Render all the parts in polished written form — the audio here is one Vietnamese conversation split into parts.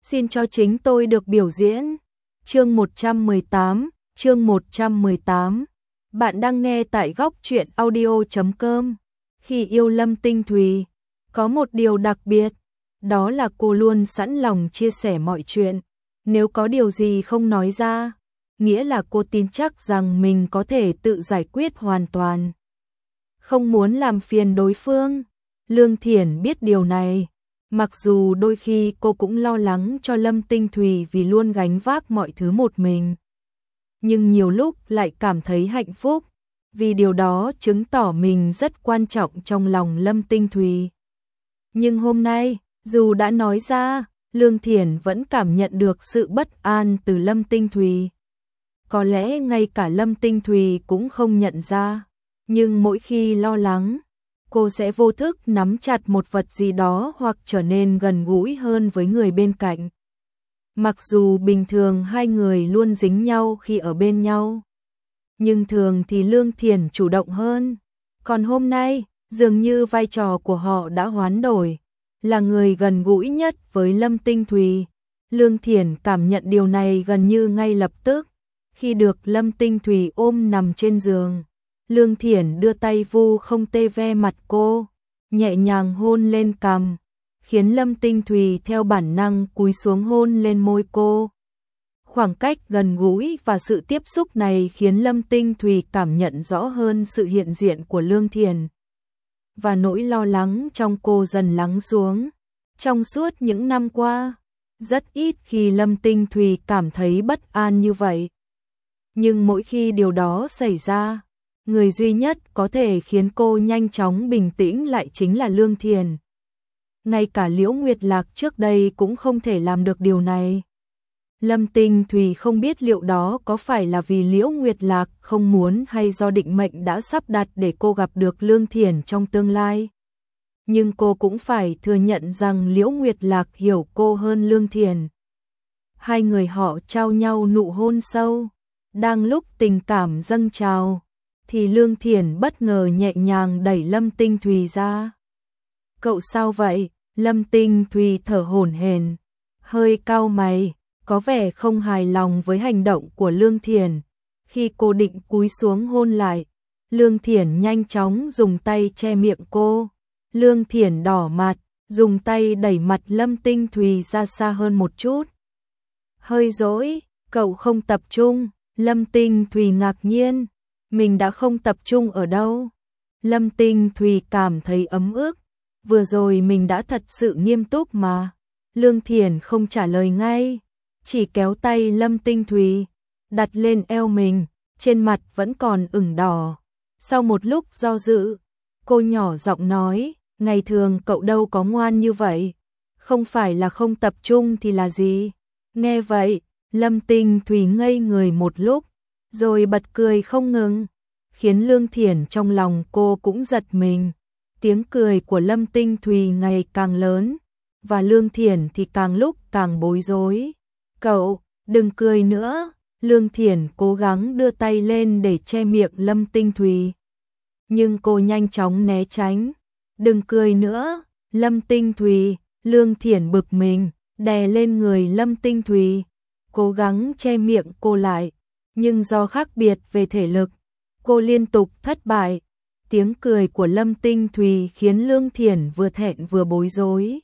Xin cho chính tôi được biểu diễn. Chương 118. Bạn đang nghe tại góc truyện audio.com. Khi yêu Lâm Tinh Thùy, có một điều đặc biệt, đó là cô luôn sẵn lòng chia sẻ mọi chuyện. Nếu có điều gì không nói ra, nghĩa là cô tin chắc rằng mình có thể tự giải quyết hoàn toàn. Không muốn làm phiền đối phương. Lương Thiển biết điều này. Mặc dù đôi khi cô cũng lo lắng cho Lâm Tinh Thùy vì luôn gánh vác mọi thứ một mình. Nhưng nhiều lúc lại cảm thấy hạnh phúc, vì điều đó chứng tỏ mình rất quan trọng trong lòng Lâm Tinh Thùy. Nhưng hôm nay, dù đã nói ra, Lương Thiển vẫn cảm nhận được sự bất an từ Lâm Tinh Thùy. Có lẽ ngay cả Lâm Tinh Thùy cũng không nhận ra, nhưng mỗi khi lo lắng, cô sẽ vô thức nắm chặt một vật gì đó hoặc trở nên gần gũi hơn với người bên cạnh. Mặc dù bình thường hai người luôn dính nhau khi ở bên nhau, nhưng thường thì Lương Thiển chủ động hơn. Còn hôm nay, dường như vai trò của họ đã hoán đổi, là người gần gũi nhất với Lâm Tinh Thùy. Lương Thiển cảm nhận điều này gần như ngay lập tức, khi được Lâm Tinh Thùy ôm nằm trên giường. Lương Thiển đưa tay vu không tê ve mặt cô, nhẹ nhàng hôn lên cằm, khiến Lâm Tinh Thùy theo bản năng cúi xuống hôn lên môi cô. Khoảng cách gần gũi và sự tiếp xúc này khiến Lâm Tinh Thùy cảm nhận rõ hơn sự hiện diện của Lương Thiển. Và nỗi lo lắng trong cô dần lắng xuống. Trong suốt những năm qua, rất ít khi Lâm Tinh Thùy cảm thấy bất an như vậy. Nhưng mỗi khi điều đó xảy ra, người duy nhất có thể khiến cô nhanh chóng bình tĩnh lại chính là Lương Thiển. Ngay cả Liễu Nguyệt Lạc trước đây cũng không thể làm được điều này. Lâm Tinh Thùy không biết liệu đó có phải là vì Liễu Nguyệt Lạc không muốn hay do định mệnh đã sắp đặt để cô gặp được Lương Thiển trong tương lai. Nhưng cô cũng phải thừa nhận rằng Liễu Nguyệt Lạc hiểu cô hơn Lương Thiển. Hai người họ trao nhau nụ hôn sâu. Đang lúc tình cảm dâng trào, thì Lương Thiển bất ngờ nhẹ nhàng đẩy Lâm Tinh Thùy ra. Cậu sao vậy? Lâm Tinh Thùy thở hổn hển, hơi cau mày, có vẻ không hài lòng với hành động của Lương Thiển. Khi cô định cúi xuống hôn lại, Lương Thiển nhanh chóng dùng tay che miệng cô. Lương Thiển đỏ mặt, dùng tay đẩy mặt Lâm Tinh Thùy ra xa hơn một chút. Hơi dỗi, cậu không tập trung. Lâm Tinh Thùy ngạc nhiên, mình đã không tập trung ở đâu. Lâm Tinh Thùy cảm thấy ấm ức, vừa rồi mình đã thật sự nghiêm túc mà. Lương Thiển không trả lời ngay, chỉ kéo tay Lâm Tinh Thùy, đặt lên eo mình, trên mặt vẫn còn ửng đỏ. Sau một lúc do dự, cô nhỏ giọng nói, ngày thường cậu đâu có ngoan như vậy, không phải là không tập trung thì là gì. Nghe vậy, Lâm Tinh Thùy ngây người một lúc, rồi bật cười không ngừng, khiến Lương Thiển trong lòng cô cũng giật mình. Tiếng cười của Lâm Tinh Thùy ngày càng lớn, và Lương Thiển thì càng lúc càng bối rối. Cậu, đừng cười nữa. Lương Thiển cố gắng đưa tay lên để che miệng Lâm Tinh Thùy, nhưng cô nhanh chóng né tránh. Đừng cười nữa, Lâm Tinh Thùy. Lương Thiển bực mình, đè lên người Lâm Tinh Thùy, cố gắng che miệng cô lại, nhưng do khác biệt về thể lực, cô liên tục thất bại. Tiếng cười của Lâm Tinh Thùy khiến Lương Thiển vừa thẹn vừa bối rối.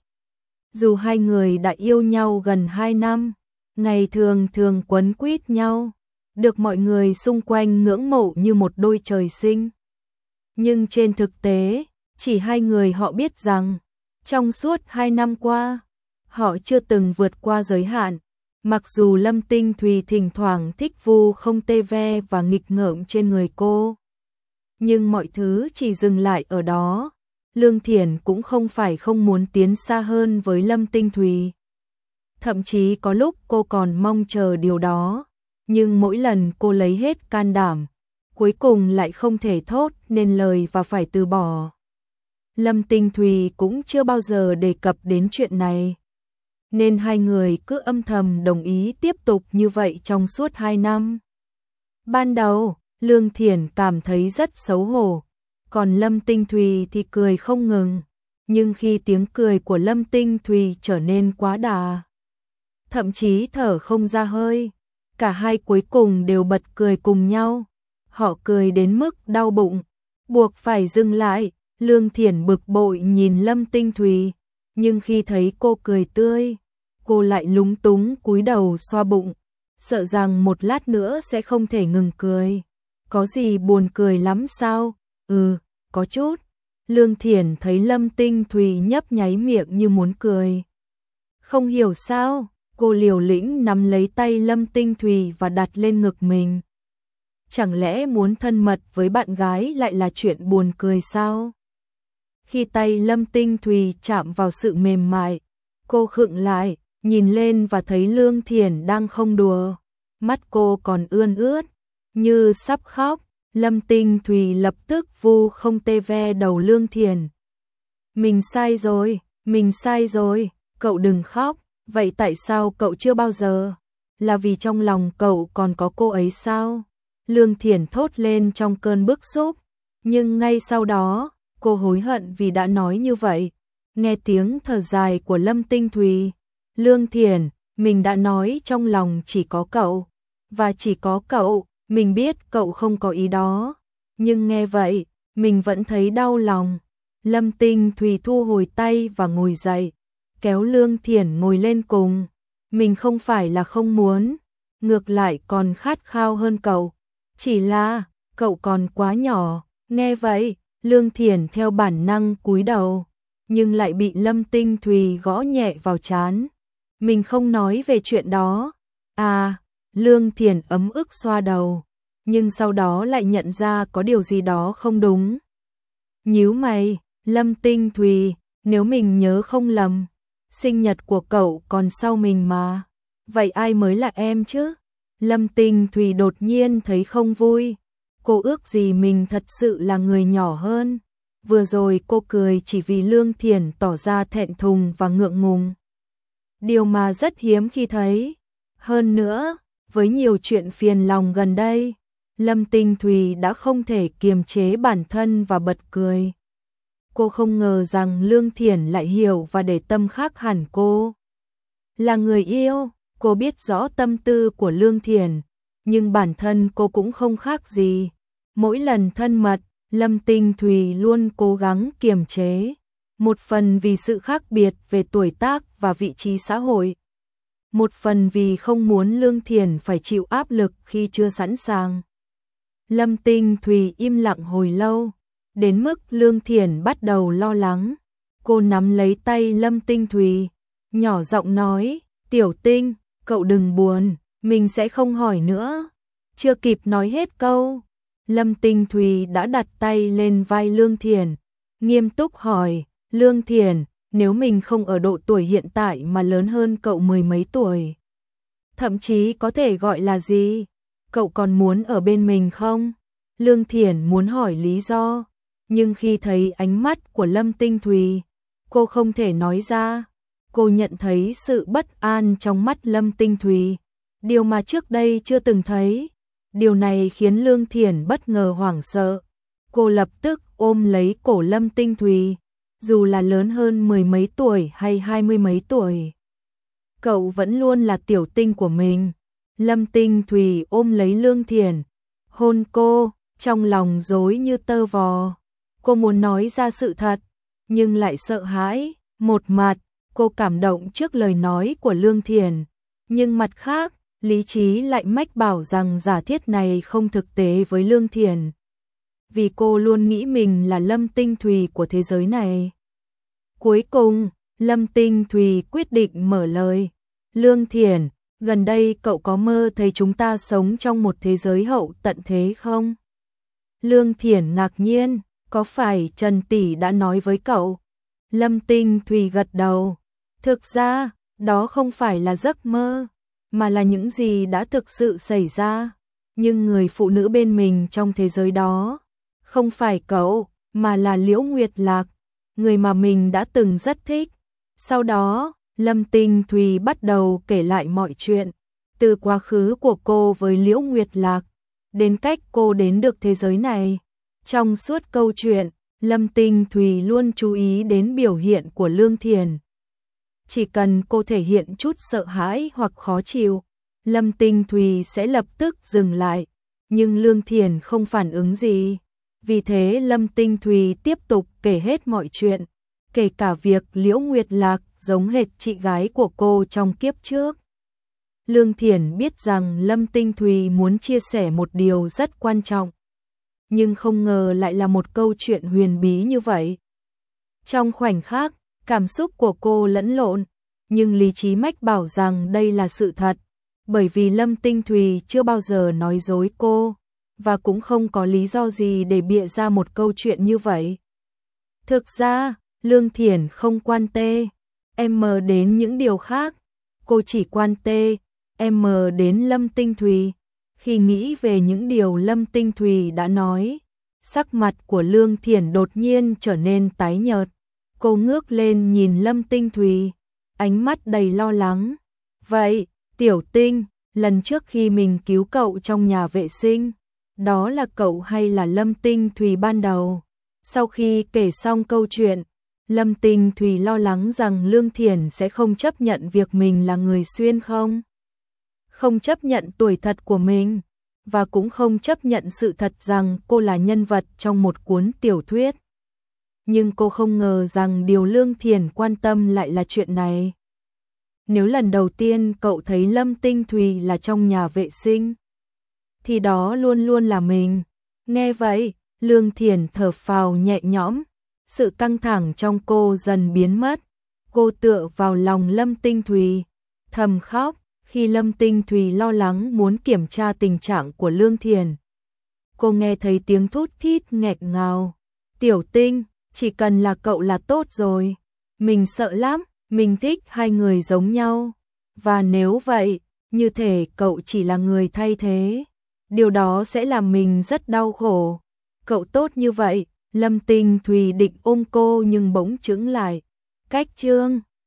Dù hai người đã yêu nhau gần 2 năm, ngày thường thường quấn quýt nhau, được mọi người xung quanh ngưỡng mộ như một đôi trời sinh. Nhưng trên thực tế, chỉ hai người họ biết rằng, trong suốt 2 năm qua, họ chưa từng vượt qua giới hạn. Mặc dù Lâm Tinh Thùy thỉnh thoảng thích vu không tê ve và nghịch ngợm trên người cô, nhưng mọi thứ chỉ dừng lại ở đó. Lương Thiển cũng không phải không muốn tiến xa hơn với Lâm Tinh Thùy. Thậm chí có lúc cô còn mong chờ điều đó, nhưng mỗi lần cô lấy hết can đảm, cuối cùng lại không thể thốt nên lời và phải từ bỏ. Lâm Tinh Thùy cũng chưa bao giờ đề cập đến chuyện này, nên hai người cứ âm thầm đồng ý tiếp tục như vậy trong suốt 2 năm. Ban đầu, Lương Thiển cảm thấy rất xấu hổ, còn Lâm Tinh Thùy thì cười không ngừng. Nhưng khi tiếng cười của Lâm Tinh Thùy trở nên quá đà, thậm chí thở không ra hơi. Cả hai cuối cùng đều bật cười cùng nhau. Họ cười đến mức đau bụng, buộc phải dừng lại. Lương Thiển bực bội nhìn Lâm Tinh Thùy, nhưng khi thấy cô cười tươi, cô lại lúng túng cúi đầu xoa bụng, sợ rằng một lát nữa sẽ không thể ngừng cười. Có gì buồn cười lắm sao? Có chút. Lương Thiển thấy Lâm Tinh Thùy nhấp nháy miệng như muốn cười. Không hiểu sao, cô liều lĩnh nắm lấy tay Lâm Tinh Thùy và đặt lên ngực mình. Chẳng lẽ muốn thân mật với bạn gái lại là chuyện buồn cười sao? Khi tay Lâm Tinh Thùy chạm vào sự mềm mại, cô khựng lại, nhìn lên và thấy Lương Thiển đang không đùa. Mắt cô còn ươn ướt, như sắp khóc. Lâm Tinh Thùy lập tức vu không tê ve đầu Lương Thiển. Mình sai rồi, cậu đừng khóc, vậy tại sao cậu chưa bao giờ? Là vì trong lòng cậu còn có cô ấy sao? Lương Thiển thốt lên trong cơn bức xúc, nhưng ngay sau đó, cô hối hận vì đã nói như vậy. Nghe tiếng thở dài của Lâm Tinh Thùy, Lương Thiển, mình đã nói trong lòng chỉ có cậu, và chỉ có cậu, mình biết cậu không có ý đó, nhưng nghe vậy, mình vẫn thấy đau lòng. Lâm Tinh Thùy thu hồi tay và ngồi dậy, kéo Lương Thiển ngồi lên cùng. Mình không phải là không muốn, ngược lại còn khát khao hơn cậu, chỉ là cậu còn quá nhỏ. Nghe vậy, Lương Thiển theo bản năng cúi đầu, nhưng lại bị Lâm Tinh Thùy gõ nhẹ vào trán. Mình không nói về chuyện đó. Lương Thiển ấm ức xoa đầu, nhưng sau đó lại nhận ra có điều gì đó không đúng. Nhíu mày, Lâm Tinh Thùy, nếu mình nhớ không lầm, sinh nhật của cậu còn sau mình mà. Vậy ai mới là em chứ? Lâm Tinh Thùy đột nhiên thấy không vui. Cô ước gì mình thật sự là người nhỏ hơn. Vừa rồi cô cười chỉ vì Lương Thiển tỏ ra thẹn thùng và ngượng ngùng. Điều mà rất hiếm khi thấy. Hơn nữa, với nhiều chuyện phiền lòng gần đây, Lâm Tinh Thùy đã không thể kiềm chế bản thân và bật cười. Cô không ngờ rằng Lương Thiển lại hiểu và để tâm khác hẳn cô. Là người yêu, cô biết rõ tâm tư của Lương Thiển, nhưng bản thân cô cũng không khác gì. Mỗi lần thân mật, Lâm Tinh Thùy luôn cố gắng kiềm chế. Một phần vì sự khác biệt về tuổi tác và vị trí xã hội. Một phần vì không muốn Lương Thiển phải chịu áp lực khi chưa sẵn sàng. Lâm Tinh Thùy im lặng hồi lâu, đến mức Lương Thiển bắt đầu lo lắng. Cô nắm lấy tay Lâm Tinh Thùy, nhỏ giọng nói, Tiểu Tinh, cậu đừng buồn, mình sẽ không hỏi nữa. Chưa kịp nói hết câu, Lâm Tinh Thùy đã đặt tay lên vai Lương Thiển, nghiêm túc hỏi, Lương Thiển, nếu mình không ở độ tuổi hiện tại mà lớn hơn cậu mười mấy tuổi, thậm chí có thể gọi là gì, cậu còn muốn ở bên mình không? Lương Thiển muốn hỏi lý do, nhưng khi thấy ánh mắt của Lâm Tinh Thùy, cô không thể nói ra. Cô nhận thấy sự bất an trong mắt Lâm Tinh Thùy, điều mà trước đây chưa từng thấy. Điều này khiến Lương Thiển bất ngờ hoảng sợ. Cô lập tức ôm lấy cổ Lâm Tinh Thùy, dù là lớn hơn mười mấy tuổi hay 20 mấy tuổi. Cậu vẫn luôn là tiểu tinh của mình. Lâm Tinh Thùy ôm lấy Lương Thiển, hôn cô, trong lòng rối như tơ vò. Cô muốn nói ra sự thật, nhưng lại sợ hãi. Một mặt, cô cảm động trước lời nói của Lương Thiển, nhưng mặt khác, lý trí lại mách bảo rằng giả thiết này không thực tế với Lương Thiển. Vì cô luôn nghĩ mình là Lâm Tinh Thùy của thế giới này. Cuối cùng, Lâm Tinh Thùy quyết định mở lời. Lương Thiển, gần đây cậu có mơ thấy chúng ta sống trong một thế giới hậu tận thế không? Lương Thiển ngạc nhiên, có phải Trần Tỷ đã nói với cậu? Lâm Tinh Thùy gật đầu. Thực ra, đó không phải là giấc mơ, mà là những gì đã thực sự xảy ra. Nhưng người phụ nữ bên mình trong thế giới đó, không phải cậu, mà là Liễu Nguyệt Lạc, người mà mình đã từng rất thích. Sau đó, Lâm Tinh Thùy bắt đầu kể lại mọi chuyện, từ quá khứ của cô với Liễu Nguyệt Lạc, đến cách cô đến được thế giới này. Trong suốt câu chuyện, Lâm Tinh Thùy luôn chú ý đến biểu hiện của Lương Thiển. chỉ cần cô thể hiện chút sợ hãi hoặc khó chịu, Lâm Tinh Thùy sẽ lập tức dừng lại, nhưng Lương Thiển không phản ứng gì. Vì thế Lâm Tinh Thùy tiếp tục kể hết mọi chuyện, kể cả việc Liễu Nguyệt Lạc giống hệt chị gái của cô trong kiếp trước. Lương Thiển biết rằng Lâm Tinh Thùy muốn chia sẻ một điều rất quan trọng, nhưng không ngờ lại là một câu chuyện huyền bí như vậy. Trong khoảnh khắc, cảm xúc của cô lẫn lộn, nhưng lý trí mách bảo rằng đây là sự thật, bởi vì Lâm Tinh Thùy chưa bao giờ nói dối cô, và cũng không có lý do gì để bịa ra một câu chuyện như vậy. Thực ra, Lương Thiển không quan tâm đến những điều khác, cô chỉ quan tâm đến Lâm Tinh Thùy. Khi nghĩ về những điều Lâm Tinh Thùy đã nói, sắc mặt của Lương Thiển đột nhiên trở nên tái nhợt. Cô ngước lên nhìn Lâm Tinh Thùy, ánh mắt đầy lo lắng. Vậy, Tiểu Tinh, lần trước khi mình cứu cậu trong nhà vệ sinh, đó là cậu hay là Lâm Tinh Thùy ban đầu? Sau khi kể xong câu chuyện, Lâm Tinh Thùy lo lắng rằng Lương Thiển sẽ không chấp nhận việc mình là người xuyên không chấp nhận tuổi thật của mình, và cũng không chấp nhận sự thật rằng cô là nhân vật trong một cuốn tiểu thuyết. Nhưng cô không ngờ rằng điều Lương Thiển quan tâm lại là chuyện này. Nếu lần đầu tiên cậu thấy Lâm Tinh Thùy là trong nhà vệ sinh, thì đó luôn luôn là mình. Nghe vậy, Lương Thiển thở phào nhẹ nhõm, sự căng thẳng trong cô dần biến mất. Cô tựa vào lòng Lâm Tinh Thùy, thầm khóc. Khi Lâm Tinh Thùy lo lắng muốn kiểm tra tình trạng của Lương Thiển, cô nghe thấy tiếng thút thít nghẹn ngào. Tiểu Tinh, chỉ cần là cậu là tốt rồi. Mình sợ lắm, mình thích hai người giống nhau. Và nếu vậy, như thể cậu chỉ là người thay thế, điều đó sẽ làm mình rất đau khổ. Cậu tốt như vậy. Lâm Tinh Thùy định ôm cô nhưng bỗng chững lại. Cách chương